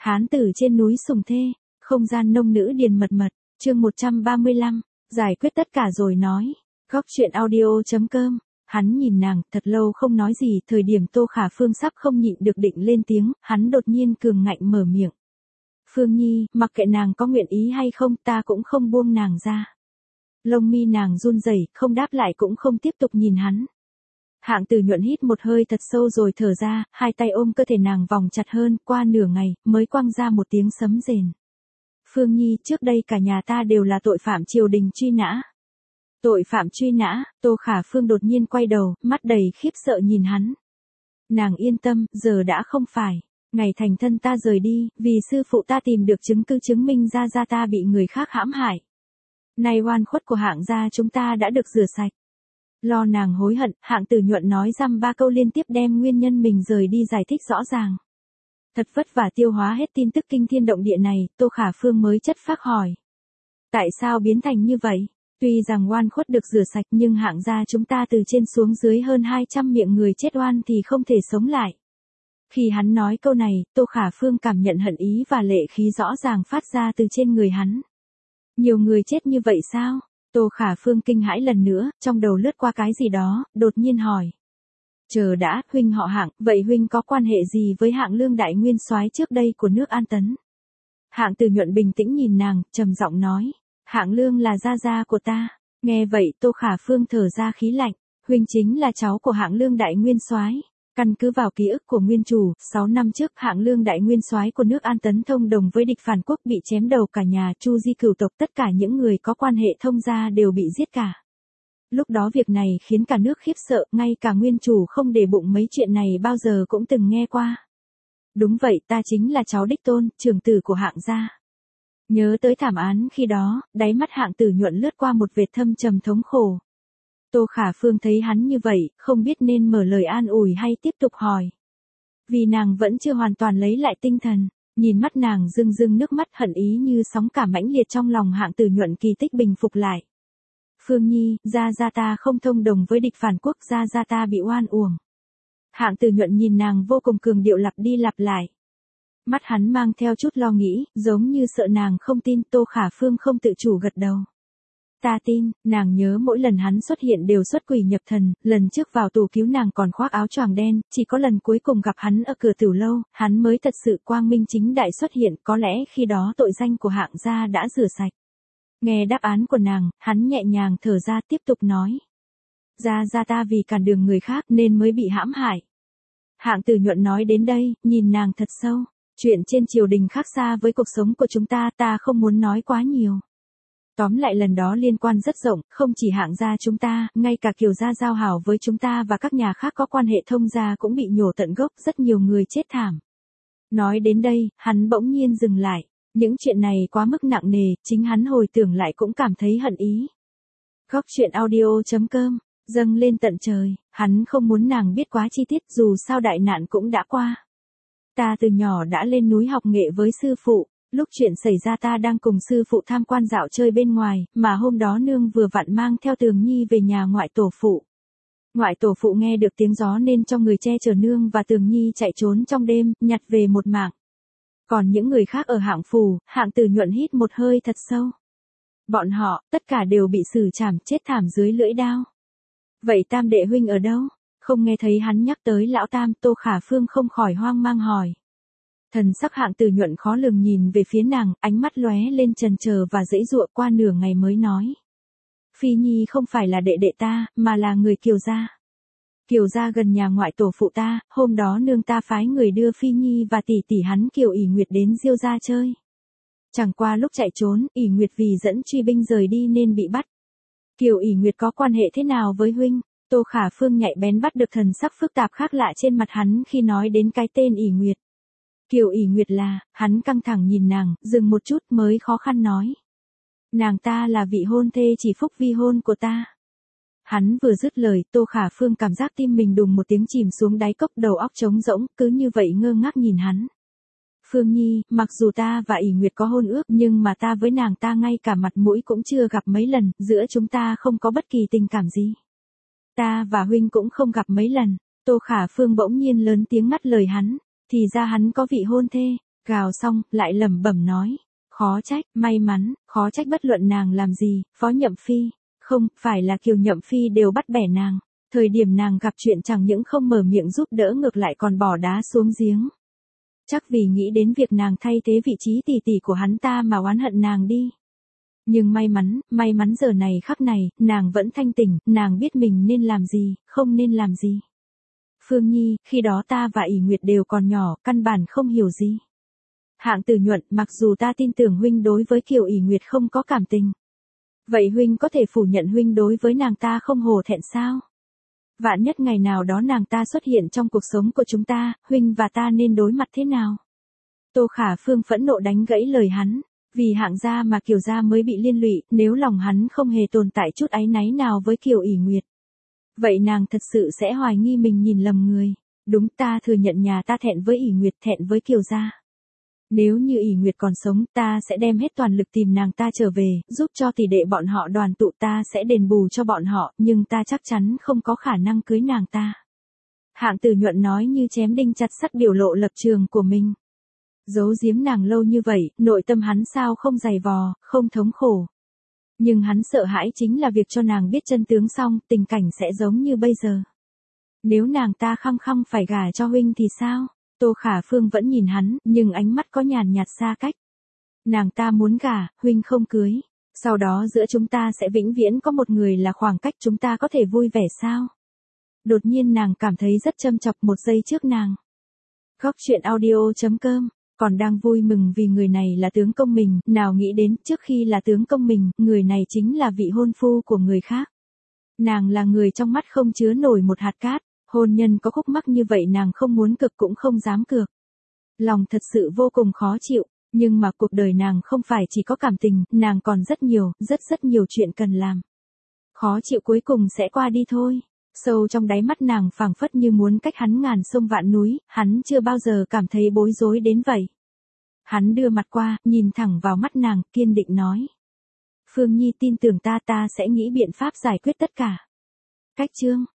Hán tử trên núi sùng thê, không gian nông nữ điền mật mật, chương 135, giải quyết tất cả rồi nói. Góc chuyện audio.com. Hắn nhìn nàng, thật lâu không nói gì, thời điểm Tô Khả Phương sắp không nhịn được định lên tiếng, hắn đột nhiên cường ngạnh mở miệng. Phương Nhi, mặc kệ nàng có nguyện ý hay không, ta cũng không buông nàng ra. Lông mi nàng run rẩy, không đáp lại cũng không tiếp tục nhìn hắn. Hạng Tử Nhuận hít một hơi thật sâu rồi thở ra, hai tay ôm cơ thể nàng vòng chặt hơn, qua nửa ngày, mới quăng ra một tiếng sấm rền. Phương Nhi, trước đây cả nhà ta đều là tội phạm triều đình truy nã. Tội phạm truy nã, Tô Khả Phương đột nhiên quay đầu, mắt đầy khiếp sợ nhìn hắn. Nàng yên tâm, giờ đã không phải. Ngày thành thân ta rời đi, vì sư phụ ta tìm được chứng cứ chứng minh ra ta bị người khác hãm hại. Nay oan khuất của Hạng gia chúng ta đã được rửa sạch. Lo nàng hối hận, Hạng Tử Nhuận nói dăm ba câu liên tiếp đem nguyên nhân mình rời đi giải thích rõ ràng. Thật vất vả tiêu hóa hết tin tức kinh thiên động địa này, Tô Khả Phương mới chất phác hỏi. Tại sao biến thành như vậy? Tuy rằng oan khuất được rửa sạch nhưng Hạng gia chúng ta từ trên xuống dưới hơn 200 miệng người chết oan thì không thể sống lại. Khi hắn nói câu này, Tô Khả Phương cảm nhận hận ý và lệ khí rõ ràng phát ra từ trên người hắn. Nhiều người chết như vậy sao? Tô Khả Phương kinh hãi lần nữa, trong đầu lướt qua cái gì đó, đột nhiên hỏi. Chờ đã, huynh họ Hạng, vậy huynh có quan hệ gì với Hạng Lương đại nguyên soái trước đây của nước An Tấn? Hạng Tử Nhuận bình tĩnh nhìn nàng, trầm giọng nói. Hạng Lương là gia của ta. Nghe vậy Tô Khả Phương thở ra khí lạnh. Huynh chính là cháu của Hạng Lương đại nguyên soái. Căn cứ vào ký ức của nguyên chủ, 6 năm trước Hạng Lương đại nguyên soái của nước An Tấn thông đồng với địch phản quốc bị chém đầu cả nhà, Chu di cửu tộc, tất cả những người có quan hệ thông gia đều bị giết cả. Lúc đó việc này khiến cả nước khiếp sợ, ngay cả nguyên chủ không để bụng mấy chuyện này bao giờ cũng từng nghe qua. Đúng vậy, ta chính là cháu đích tôn, trưởng tử của Hạng gia. Nhớ tới thảm án khi đó, đáy mắt Hạng Tử Nhuận lướt qua một vệt thâm trầm thống khổ. Tô Khả Phương thấy hắn như vậy, không biết nên mở lời an ủi hay tiếp tục hỏi. Vì nàng vẫn chưa hoàn toàn lấy lại tinh thần, nhìn mắt nàng rưng rưng nước mắt, hận ý như sóng cả mãnh liệt trong lòng Hạng Tử Nhuận kỳ tích bình phục lại. Phương Nhi, gia ta không thông đồng với địch phản quốc, gia ta bị oan uổng. Hạng Tử Nhuận nhìn nàng vô cùng cường điệu lặp đi lặp lại. Mắt hắn mang theo chút lo nghĩ, giống như sợ nàng không tin. Tô Khả Phương không tự chủ gật đầu. Ta tin, nàng nhớ mỗi lần hắn xuất hiện đều xuất quỷ nhập thần, lần trước vào tù cứu nàng còn khoác áo choàng đen, chỉ có lần cuối cùng gặp hắn ở cửa tiểu lâu, hắn mới thật sự quang minh chính đại xuất hiện, có lẽ khi đó tội danh của Hạng gia đã rửa sạch. Nghe đáp án của nàng, hắn nhẹ nhàng thở ra tiếp tục nói. Gia ta vì cản đường người khác nên mới bị hãm hại. Hạng Tử Nhuận nói đến đây, nhìn nàng thật sâu. Chuyện trên triều đình khác xa với cuộc sống của chúng ta không muốn nói quá nhiều. Tóm lại lần đó liên quan rất rộng, không chỉ Hạng gia chúng ta, ngay cả Kiều gia giao hảo với chúng ta và các nhà khác có quan hệ thông gia cũng bị nhổ tận gốc, rất nhiều người chết thảm. Nói đến đây, hắn bỗng nhiên dừng lại. Những chuyện này quá mức nặng nề, chính hắn hồi tưởng lại cũng cảm thấy hận ý. Góc chuyện audio.com, dâng lên tận trời, hắn không muốn nàng biết quá chi tiết, dù sao đại nạn cũng đã qua. Ta từ nhỏ đã lên núi học nghệ với sư phụ, lúc chuyện xảy ra ta đang cùng sư phụ tham quan dạo chơi bên ngoài, mà hôm đó nương vừa vặn mang theo Tường Nhi về nhà ngoại tổ phụ. Ngoại tổ phụ nghe được tiếng gió nên cho người che chở nương và Tường Nhi chạy trốn trong đêm, nhặt về một mạng. Còn những người khác ở Hạng phủ, Hạng Tử Nhuận hít một hơi thật sâu. Bọn họ, tất cả đều bị xử trảm chết thảm dưới lưỡi đao. Vậy Tam đệ huynh ở đâu? Không nghe thấy hắn nhắc tới lão Tam, Tô Khả Phương không khỏi hoang mang hỏi. Thần sắc Hạng Tử Nhuận khó lường nhìn về phía nàng, ánh mắt lóe lên trần chờ và giãy giụa, qua nửa ngày mới nói. Phi Nhi không phải là đệ đệ ta, mà là người Kiều gia. Kiều gia gần nhà ngoại tổ phụ ta, hôm đó nương ta phái người đưa Phi Nhi và tỷ tỷ hắn Kiều ỷ Nguyệt đến Diêu gia chơi. Chẳng qua lúc chạy trốn, ỷ Nguyệt vì dẫn truy binh rời đi nên bị bắt. Kiều ỷ Nguyệt có quan hệ thế nào với huynh? Tô Khả Phương nhạy bén bắt được thần sắc phức tạp khác lạ trên mặt hắn khi nói đến cái tên ỷ Nguyệt. Kiều ỷ Nguyệt là, hắn căng thẳng nhìn nàng, dừng một chút mới khó khăn nói. Nàng ta là vị hôn thê chỉ phúc vi hôn của ta. Hắn vừa dứt lời, Tô Khả Phương cảm giác tim mình đùng một tiếng chìm xuống đáy cốc, đầu óc trống rỗng, cứ như vậy ngơ ngác nhìn hắn. Phương Nhi, mặc dù ta và ỷ Nguyệt có hôn ước nhưng mà ta với nàng ta ngay cả mặt mũi cũng chưa gặp mấy lần, giữa chúng ta không có bất kỳ tình cảm gì. Ta và huynh cũng không gặp mấy lần. Tô Khả Phương bỗng nhiên lớn tiếng ngắt lời hắn. Thì ra hắn có vị hôn thê. Gào xong, lại lẩm bẩm nói. Khó trách, may mắn, khó trách bất luận nàng làm gì, Phó Nhậm Phi, không, phải là Kiều Nhậm Phi đều bắt bẻ nàng. Thời điểm nàng gặp chuyện chẳng những không mở miệng giúp đỡ ngược lại còn bỏ đá xuống giếng. Chắc vì nghĩ đến việc nàng thay thế vị trí tỷ tỷ của hắn ta mà oán hận nàng đi. Nhưng may mắn giờ này khắc này, nàng vẫn thanh tỉnh, nàng biết mình nên làm gì, không nên làm gì. Phương Nhi, khi đó ta và ỷ Nguyệt đều còn nhỏ, căn bản không hiểu gì. Hạng Tử Nhuận, mặc dù ta tin tưởng huynh đối với Kiều ỷ Nguyệt không có cảm tình. Vậy huynh có thể phủ nhận huynh đối với nàng ta không hổ thẹn sao? Vạn nhất ngày nào đó nàng ta xuất hiện trong cuộc sống của chúng ta, huynh và ta nên đối mặt thế nào? Tô Khả Phương phẫn nộ đánh gãy lời hắn. Vì Hạng gia mà Kiều gia mới bị liên lụy, nếu lòng hắn không hề tồn tại chút áy náy nào với Kiều ỷ Nguyệt. Vậy nàng thật sự sẽ hoài nghi mình nhìn lầm người. Đúng, ta thừa nhận nhà ta thẹn với ỷ Nguyệt, thẹn với Kiều gia. Nếu như ỷ Nguyệt còn sống, ta sẽ đem hết toàn lực tìm nàng ta trở về, giúp cho tỷ đệ bọn họ đoàn tụ, ta sẽ đền bù cho bọn họ, nhưng ta chắc chắn không có khả năng cưới nàng ta. Hạng Tử Nhuận nói như chém đinh chặt sắt, biểu lộ lập trường của mình. Giấu giếm nàng lâu như vậy, nội tâm hắn sao không dày vò, không thống khổ. Nhưng hắn sợ hãi chính là việc cho nàng biết chân tướng xong, tình cảnh sẽ giống như bây giờ. Nếu nàng ta khăng khăng phải gả cho huynh thì sao? Tô Khả Phương vẫn nhìn hắn, nhưng ánh mắt có nhàn nhạt xa cách. Nàng ta muốn gả, huynh không cưới. Sau đó giữa chúng ta sẽ vĩnh viễn có một người là khoảng cách, chúng ta có thể vui vẻ sao? Đột nhiên nàng cảm thấy rất châm chọc một giây trước nàng. Góc truyện audio.com, còn đang vui mừng vì người này là tướng công mình, nào nghĩ đến trước khi là tướng công mình, người này chính là vị hôn phu của người khác. Nàng là người trong mắt không chứa nổi một hạt cát, hôn nhân có khúc mắc như vậy nàng không muốn cược cũng không dám cược. Lòng thật sự vô cùng khó chịu, nhưng mà cuộc đời nàng không phải chỉ có cảm tình, nàng còn rất nhiều chuyện cần làm. Khó chịu cuối cùng sẽ qua đi thôi. Sâu trong đáy mắt nàng phảng phất như muốn cách hắn ngàn sông vạn núi, hắn chưa bao giờ cảm thấy bối rối đến vậy. Hắn đưa mặt qua, nhìn thẳng vào mắt nàng, kiên định nói. Phương Nhi tin tưởng ta, ta sẽ nghĩ biện pháp giải quyết tất cả. Cách chương